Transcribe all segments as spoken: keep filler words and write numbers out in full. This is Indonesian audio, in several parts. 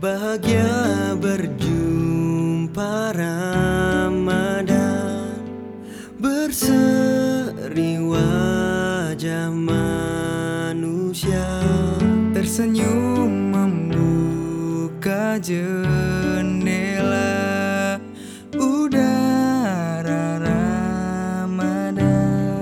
Bahagia berjumpa Ramadan, berseri wajah manusia, tersenyum membuka jendela udara Ramadan.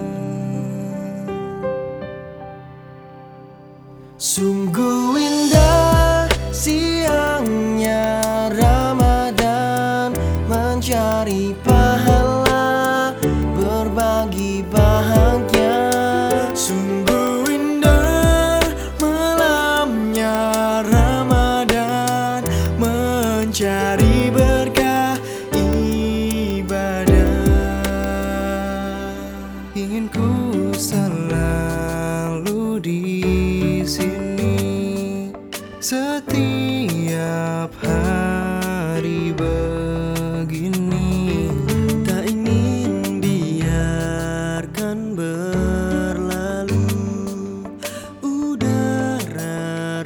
Sungguh indah siangnya Ramadan, mencari pahala, berbagi bahagia. Sungguh indah malamnya Ramadan, mencari berkah ibadah. Ingin ku selalu di sini setiap hari begini. Tak ingin biarkan berlalu udara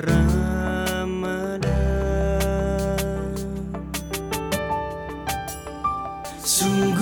Ramadan. Sungguh